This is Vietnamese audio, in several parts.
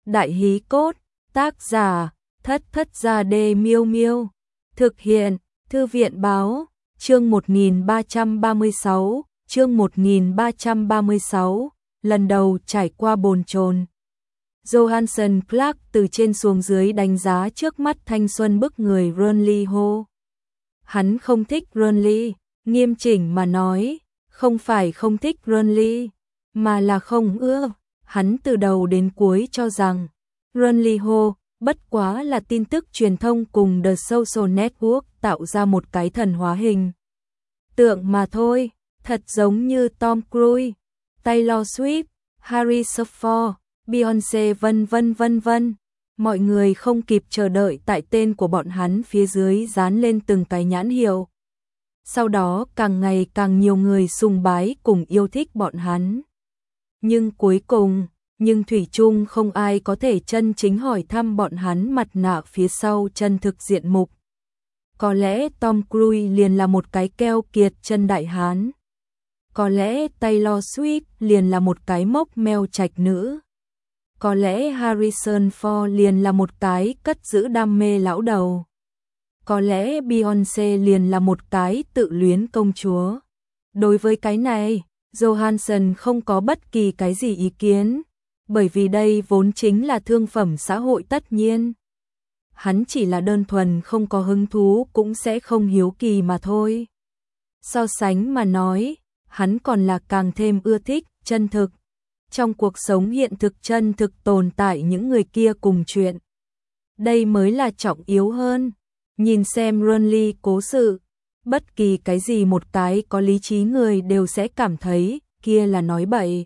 Đại hí cốt, tác giả, Thất Thất Gia Đê Miêu Miêu. Thực hiện, Thư viện báo, chương 1336, chương 1336, lần đầu trải qua bồn chồn. Johansson Clark từ trên xuống dưới đánh giá trước mắt thanh xuân bức người Burnley Ho. Hắn không thích Burnley, nghiêm chỉnh mà nói, không phải không thích Burnley, mà là không ưa. Hắn từ đầu đến cuối cho rằng Burnley Ho bất quá là tin tức truyền thông cùng The Social Network tạo ra một cái thần hóa hình tượng mà thôi, thật giống như Tom Cruise, Taylor Swift, Harrison Ford, Beyoncé vân vân vân vân. Mọi người không kịp chờ đợi tại tên của bọn hắn phía dưới dán lên từng cái nhãn hiệu. Sau đó càng ngày càng nhiều người sùng bái cùng yêu thích bọn hắn. Nhưng cuối cùng, thủy chung không ai có thể chân chính hỏi thăm bọn hắn mặt nạ phía sau chân thực diện mục. Có lẽ Tom Cruise liền là một cái keo kiệt chân đại hán. Có lẽ Taylor Swift liền là một cái mốc meo trạch nữ. Có lẽ Harrison Ford liền là một cái cất giữ đam mê lão đầu. Có lẽ Beyoncé liền là một cái tự luyến công chúa. Đối với cái này, Johansson không có bất kỳ cái gì ý kiến, bởi vì đây vốn chính là thương phẩm xã hội tất nhiên. Hắn chỉ là đơn thuần không có hứng thú cũng sẽ không hiếu kỳ mà thôi. So sánh mà nói, hắn còn là càng thêm ưa thích chân thực. Trong cuộc sống hiện thực chân thực tồn tại những người kia cùng chuyện. Đây mới là trọng yếu hơn. Nhìn xem Burnley cố sự, bất kỳ cái gì một cái có lý trí người đều sẽ cảm thấy kia là nói bậy.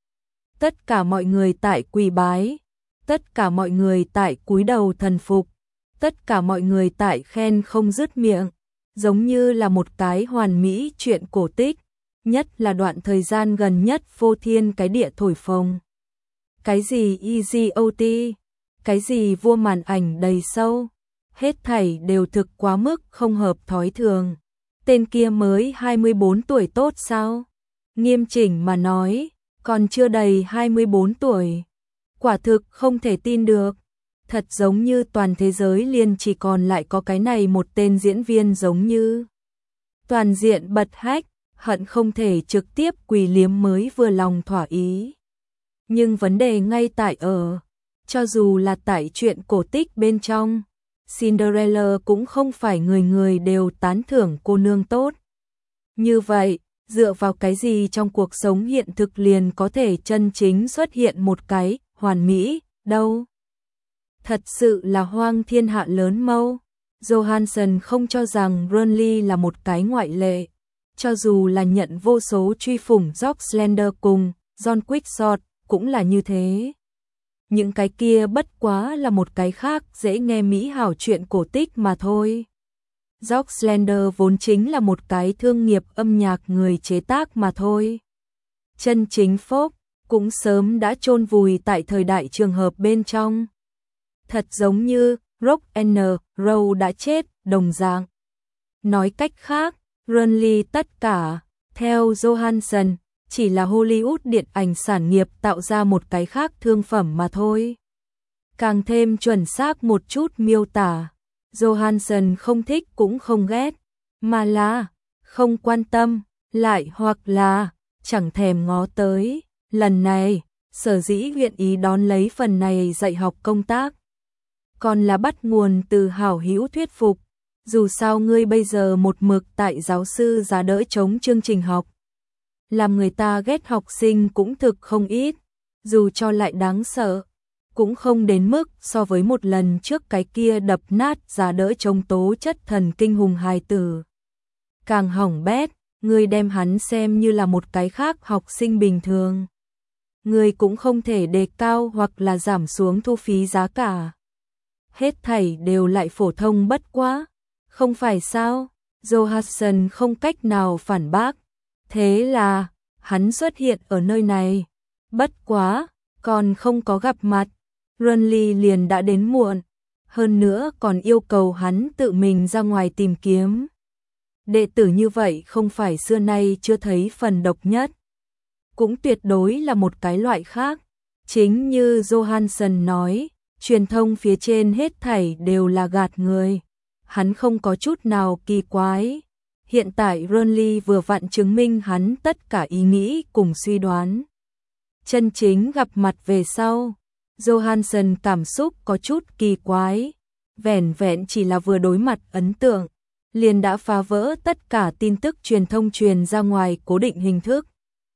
Tất cả mọi người tại quỳ bái, tất cả mọi người tại cúi đầu thần phục, tất cả mọi người tại khen không dứt miệng, giống như là một cái hoàn mỹ chuyện cổ tích, nhất là đoạn thời gian gần nhất phô thiên cái địa thổi phồng. Cái gì Easy OT, cái gì vua màn ảnh đầy sâu, hết thảy đều thực quá mức không hợp thói thường. Tên kia mới 24 tuổi tốt sao? Nghiêm chỉnh mà nói, còn chưa đầy 24 tuổi. Quả thực không thể tin được. Thật giống như toàn thế giới liền chỉ còn lại có cái này một tên diễn viên giống như. Toàn diện bật hách, hận không thể trực tiếp quỳ liếm mới vừa lòng thỏa ý. Nhưng vấn đề ngay tại ở, cho dù là tại chuyện cổ tích bên trong, Cinderella cũng không phải người người đều tán thưởng cô nương tốt. Như vậy, dựa vào cái gì trong cuộc sống hiện thực liền có thể chân chính xuất hiện một cái hoàn mỹ đâu? Thật sự là hoang thiên hạ lớn mâu. Johansson không cho rằng Burnley là một cái ngoại lệ. Cho dù là nhận vô số truy phủng George Slender cùng John Quickshot cũng là như thế. Những cái kia bất quá là một cái khác dễ nghe mỹ hảo chuyện cổ tích mà thôi. George Slender vốn chính là một cái thương nghiệp âm nhạc người chế tác mà thôi. Chân chính folk cũng sớm đã chôn vùi tại thời đại trường hợp bên trong. Thật giống như Rock and Roll đã chết đồng dạng. Nói cách khác, Burnley tất cả, theo Johansson, chỉ là Hollywood điện ảnh sản nghiệp tạo ra một cái khác thương phẩm mà thôi. Càng thêm chuẩn xác một chút miêu tả, Johansson không thích cũng không ghét, mà là không quan tâm, lại hoặc là chẳng thèm ngó tới. Lần này, sở dĩ nguyện ý đón lấy phần này dạy học công tác, còn là bắt nguồn từ hảo hữu thuyết phục. Dù sao ngươi bây giờ một mực tại giáo sư giá đỡ chống chương trình học. Làm người ta ghét học sinh cũng thực không ít, dù cho lại đáng sợ, cũng không đến mức so với một lần trước cái kia đập nát giá đỡ chống tố chất thần kinh hùng hài tử. Càng hỏng bét, ngươi đem hắn xem như là một cái khác học sinh bình thường. Ngươi cũng không thể đề cao hoặc là giảm xuống thu phí giá cả. Hết thảy đều lại phổ thông bất quá. Không phải sao? Johansson không cách nào phản bác. Thế là, hắn xuất hiện ở nơi này. Bất quá, còn không có gặp mặt. Burnley liền đã đến muộn. Hơn nữa còn yêu cầu hắn tự mình ra ngoài tìm kiếm. Đệ tử như vậy không phải xưa nay chưa thấy phần độc nhất. Cũng tuyệt đối là một cái loại khác. Chính như Johansson nói, truyền thông phía trên hết thảy đều là gạt người. Hắn không có chút nào kỳ quái. Hiện tại Burnley vừa vặn chứng minh hắn tất cả ý nghĩ cùng suy đoán. Chân chính gặp mặt về sau, Johansson cảm xúc có chút kỳ quái. Vẻn vẹn chỉ là vừa đối mặt ấn tượng, liền đã phá vỡ tất cả tin tức truyền thông truyền ra ngoài cố định hình thức.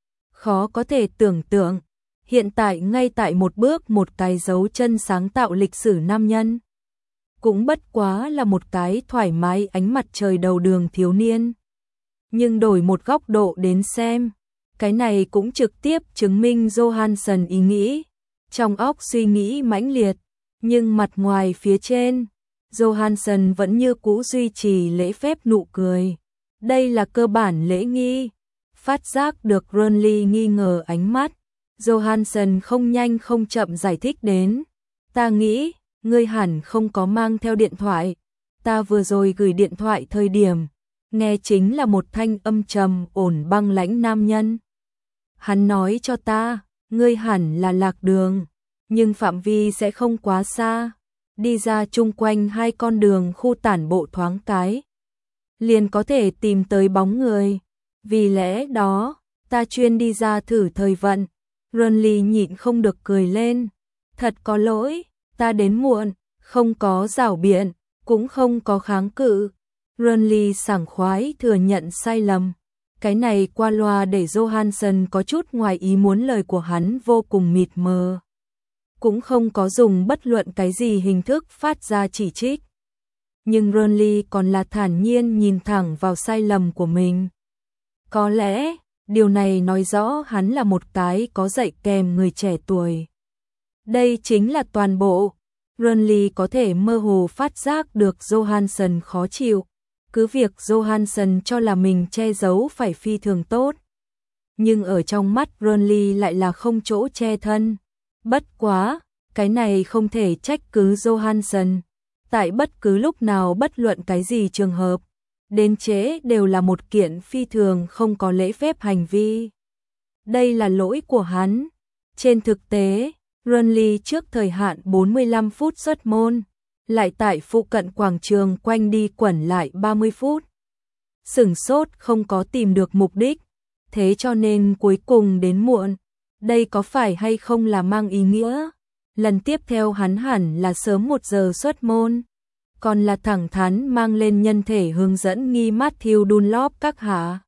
Khó có thể tưởng tượng, hiện tại ngay tại một bước một cái dấu chân sáng tạo lịch sử nam nhân. Cũng bất quá là một cái thoải mái ánh mặt trời đầu đường thiếu niên. Nhưng đổi một góc độ đến xem, cái này cũng trực tiếp chứng minh Johansson ý nghĩ. Trong óc suy nghĩ mãnh liệt, nhưng mặt ngoài phía trên, Johansson vẫn như cũ duy trì lễ phép nụ cười. Đây là cơ bản lễ nghi. Phát giác được Burnley nghi ngờ ánh mắt, Johansson không nhanh không chậm giải thích đến. Ta nghĩ, ngươi hẳn không có mang theo điện thoại. Ta vừa rồi gửi điện thoại thời điểm, nghe chính là một thanh âm trầm ổn băng lãnh nam nhân. Hắn nói cho ta, ngươi hẳn là lạc đường, nhưng phạm vi sẽ không quá xa. Đi ra chung quanh hai con đường khu tản bộ thoáng cái, liền có thể tìm tới bóng người. Vì lẽ đó, ta chuyên đi ra thử thời vận. Burnley nhịn không được cười lên. Thật có lỗi, ta đến muộn, không có giảo biện, cũng không có kháng cự. Burnley sảng khoái thừa nhận sai lầm. Cái này qua loa để Johansson có chút ngoài ý muốn, lời của hắn vô cùng mịt mờ. Cũng không có dùng bất luận cái gì hình thức phát ra chỉ trích. Nhưng Burnley còn là thản nhiên nhìn thẳng vào sai lầm của mình. Có lẽ, điều này nói rõ hắn là một cái có dạy kèm người trẻ tuổi. Đây chính là toàn bộ. Burnley có thể mơ hồ phát giác được Johansson khó chịu. Cứ việc Johansson cho là mình che giấu phải phi thường tốt. Nhưng ở trong mắt Burnley lại là không chỗ che thân. Bất quá, cái này không thể trách cứ Johansson. Tại bất cứ lúc nào bất luận cái gì trường hợp, đến trễ đều là một kiện phi thường không có lễ phép hành vi. Đây là lỗi của hắn. Trên thực tế, Burnley trước thời hạn 45 phút xuất môn, lại tại phụ cận quảng trường quanh đi quẩn lại 30 phút. Sửng sốt không có tìm được mục đích, thế cho nên cuối cùng đến muộn. Đây có phải hay không là mang ý nghĩa lần tiếp theo hắn hẳn là sớm 1 giờ xuất môn, còn là thẳng thắn mang lên nhân thể hướng dẫn nghi Matthew Dunlop các hạ.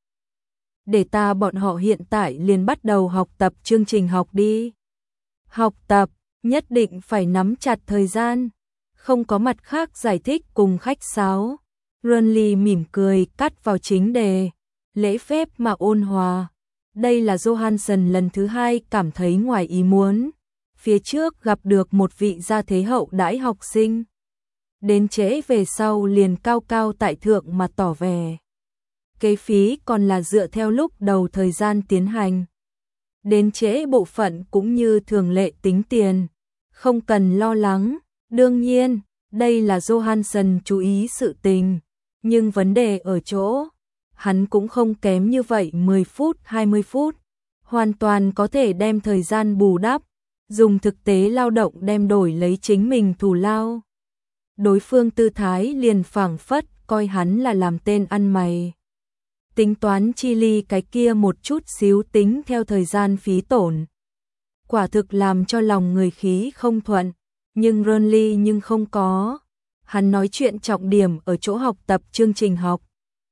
Để ta bọn họ hiện tại liền bắt đầu học tập chương trình học đi. Học tập, nhất định phải nắm chặt thời gian, không có mặt khác giải thích cùng khách sáo. Burnley mỉm cười cắt vào chính đề, lễ phép mà ôn hòa. Đây là Johansson lần thứ 2 cảm thấy ngoài ý muốn. Phía trước gặp được một vị gia thế hậu đãi học sinh. Đến trễ về sau liền cao cao tại thượng mà tỏ vẻ. Kế phí còn là dựa theo lúc đầu thời gian tiến hành. Đến trễ bộ phận cũng như thường lệ tính tiền. Không cần lo lắng. Đương nhiên, đây là Johansson chú ý sự tình. Nhưng vấn đề ở chỗ, hắn cũng không kém như vậy 10 phút 20 phút. Hoàn toàn có thể đem thời gian bù đắp, dùng thực tế lao động đem đổi lấy chính mình thù lao. Đối phương tư thái liền phảng phất coi hắn là làm tên ăn mày. Tính toán chi ly cái kia một chút xíu tính theo thời gian phí tổn. Quả thực làm cho lòng người khí không thuận, nhưng Burnley nhưng không có. Hắn nói chuyện trọng điểm ở chỗ học tập chương trình học.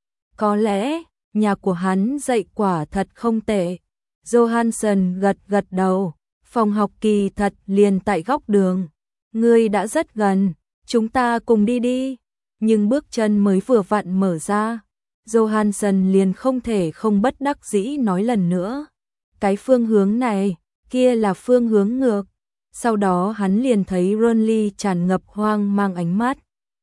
Có lẽ, nhà của hắn dạy quả thật không tệ. Johansson gật gật đầu, phòng học kỳ thật liền tại góc đường. Ngươi đã rất gần, chúng ta cùng đi đi. Nhưng bước chân mới vừa vặn mở ra, Johansson liền không thể không bất đắc dĩ nói lần nữa. Cái phương hướng này, kia là phương hướng ngược. Sau đó hắn liền thấy Burnley tràn ngập hoang mang ánh mắt.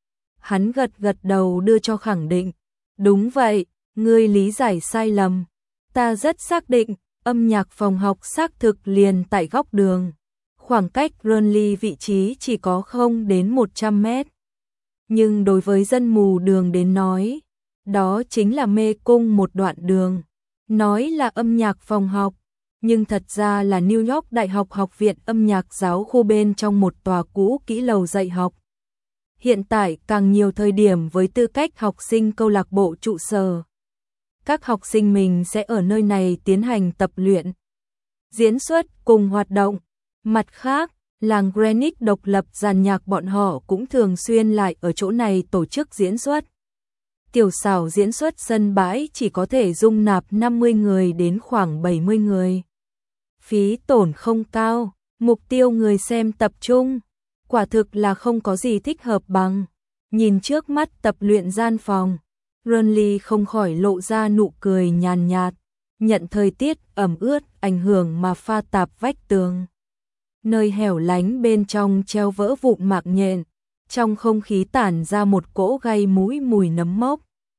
Hắn gật gật đầu đưa cho khẳng định. Đúng vậy, ngươi lý giải sai lầm. Ta rất xác định, âm nhạc phòng học xác thực liền tại góc đường. Khoảng cách Burnley vị trí chỉ có không đến 100 mét. Nhưng đối với dân mù đường đến nói, đó chính là mê cung một đoạn đường. Nói là âm nhạc phòng học, nhưng thật ra là New York Đại học Học viện âm nhạc giáo khu bên trong một tòa cũ kỹ lầu dạy học. Hiện tại càng nhiều thời điểm với tư cách học sinh câu lạc bộ trụ sở. Các học sinh mình sẽ ở nơi này tiến hành tập luyện, diễn xuất cùng hoạt động. Mặt khác, làng Greenwich độc lập dàn nhạc bọn họ cũng thường xuyên lại ở chỗ này tổ chức diễn xuất. Tiểu xảo diễn xuất sân bãi chỉ có thể dung nạp 50 người đến khoảng 70 người. Phí tổn không cao, mục tiêu người xem tập trung, quả thực là không có gì thích hợp bằng. Nhìn trước mắt tập luyện gian phòng, Ronly không khỏi lộ ra nụ cười nhàn nhạt, nhận thời tiết ẩm ướt ảnh hưởng mà pha tạp vách tường. Nơi hẻo lánh bên trong treo vỡ vụn mạng nhện, trong không khí tản ra một cỗ gây mũi mùi nấm mốc.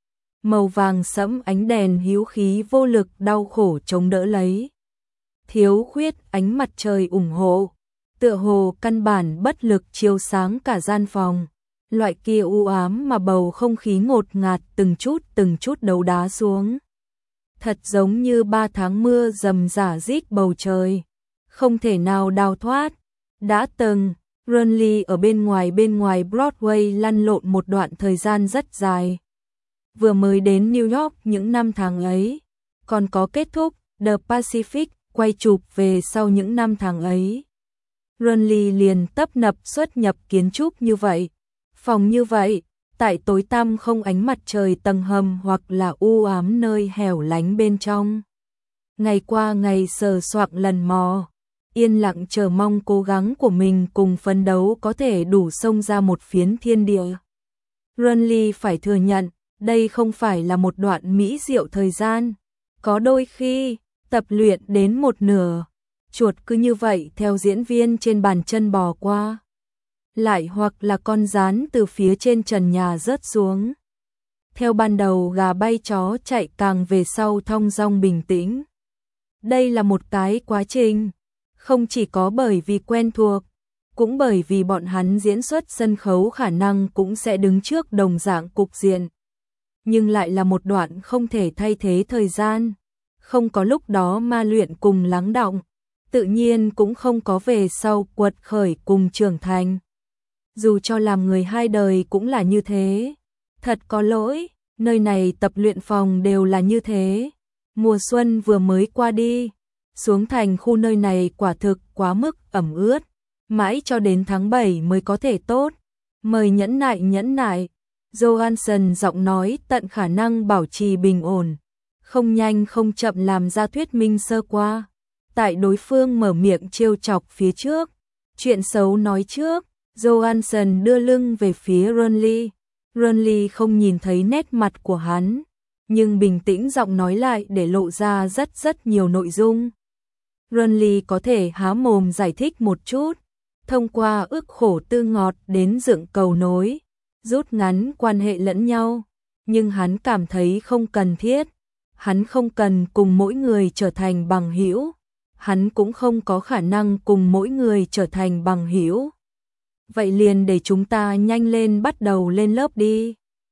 Màu vàng sẫm ánh đèn hiếu khí vô lực đau khổ chống đỡ lấy. Thiếu khuyết ánh mặt trời ủng hộ, tựa hồ căn bản bất lực chiếu sáng cả gian phòng. Loại kia u ám mà bầu không khí ngột ngạt từng chút đấu đá xuống. Thật giống như 3 tháng mưa rầm rả rít bầu trời, không thể nào đào thoát. Đã từng, Ronly ở bên ngoài Broadway lăn lộn một đoạn thời gian rất dài. Vừa mới đến New York những năm tháng ấy, còn có kết thúc The Pacific quay chụp về sau những năm tháng ấy. Ronly liền tấp nập xuất nhập kiến trúc như vậy, phòng như vậy, tại tối tăm không ánh mặt trời tầng hầm hoặc là u ám nơi hẻo lánh bên trong. Ngày qua ngày sờ soạng lần mò, yên lặng chờ mong cố gắng của mình cùng phấn đấu có thể đủ xông ra một phiến thiên địa. Ronly phải thừa nhận, đây không phải là một đoạn mỹ diệu thời gian. Có đôi khi, tập luyện đến một nửa, chuột cứ như vậy theo diễn viên trên bàn chân bò qua. Lại hoặc là con gián từ phía trên trần nhà rớt xuống. Theo ban đầu gà bay chó chạy càng về sau thong dong bình tĩnh. Đây là một cái quá trình, không chỉ có bởi vì quen thuộc, cũng bởi vì bọn hắn diễn xuất sân khấu khả năng cũng sẽ đứng trước đồng dạng cục diện. Nhưng lại là một đoạn không thể thay thế thời gian, không có lúc đó ma luyện cùng lắng đọng, tự nhiên cũng không có về sau quật khởi cùng trưởng thành. Dù cho làm người hai đời cũng là như thế. Thật có lỗi, nơi này tập luyện phòng đều là như thế. Mùa xuân vừa mới qua đi, xuống thành khu nơi này quả thực quá mức ẩm ướt, mãi cho đến tháng 7 mới có thể tốt. Mời nhẫn nại. Johansson giọng nói tận khả năng bảo trì bình ổn, không nhanh không chậm làm ra thuyết minh sơ qua. Tại đối phương mở miệng trêu chọc phía trước, chuyện xấu nói trước, Johansson đưa lưng về phía Ronly. Ronly không nhìn thấy nét mặt của hắn, nhưng bình tĩnh giọng nói lại để lộ ra rất nhiều nội dung. Ronly có thể há mồm giải thích một chút, thông qua ức khổ tư ngọt đến dựng cầu nối, rút ngắn quan hệ lẫn nhau, nhưng hắn cảm thấy không cần thiết. Hắn không cần cùng mỗi người trở thành bằng hữu, hắn cũng không có khả năng cùng mỗi người trở thành bằng hữu. Vậy liền để chúng ta nhanh lên bắt đầu lên lớp đi.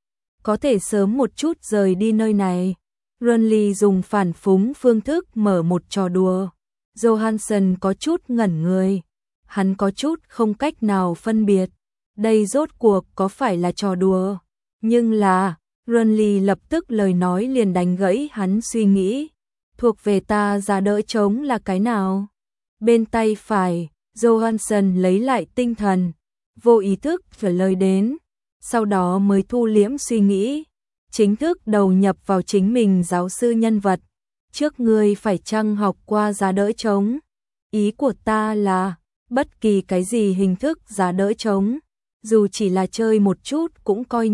Có thể sớm một chút rời đi nơi này. Ronly dùng phản phúng phương thức mở một trò đùa. Johansson có chút ngẩn người. Hắn có chút không cách nào phân biệt. Đây rốt cuộc có phải là trò đùa? Nhưng là, Ronly lập tức lời nói liền đánh gãy hắn suy nghĩ. Thuộc về ta giá đỡ trống là cái nào? Bên tay phải, Johansson lấy lại tinh thần, vô ý thức trả lời đến, sau đó mới thu liễm suy nghĩ, chính thức đầu nhập vào chính mình giáo sư nhân vật. Trước ngươi phải chăng học qua giá đỡ trống? Ý của ta là, bất kỳ cái gì hình thức giá đỡ trống, dù chỉ là chơi một chút cũng coi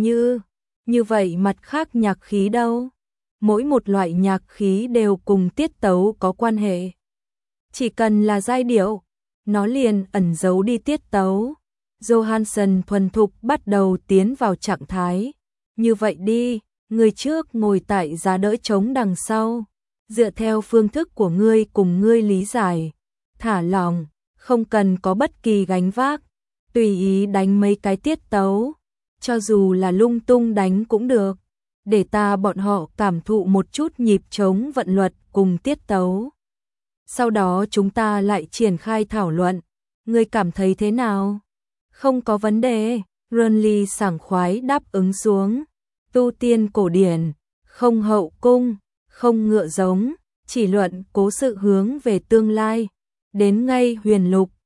như vậy mặt khác nhạc khí đâu. Mỗi một loại nhạc khí đều cùng tiết tấu có quan hệ. Chỉ cần là giai điệu, nó liền ẩn giấu đi tiết tấu. Johansson thuần thục bắt đầu tiến vào trạng thái. Như vậy đi, người trước ngồi tại giá đỡ trống đằng sau. Dựa theo phương thức của ngươi cùng ngươi lý giải. Thả lòng, không cần có bất kỳ gánh vác. Tùy ý đánh mấy cái tiết tấu. Cho dù là lung tung đánh cũng được. Để ta bọn họ cảm thụ một chút nhịp trống vận luật cùng tiết tấu. sau đó chúng ta lại triển khai thảo luận. Ngươi cảm thấy thế nào? Không có vấn đề, Renly sảng khoái đáp ứng xuống. Tu tiên cổ điển, không hậu cung, không ngựa giống, chỉ luận cố sự hướng về tương lai. Đến ngay huyền lục,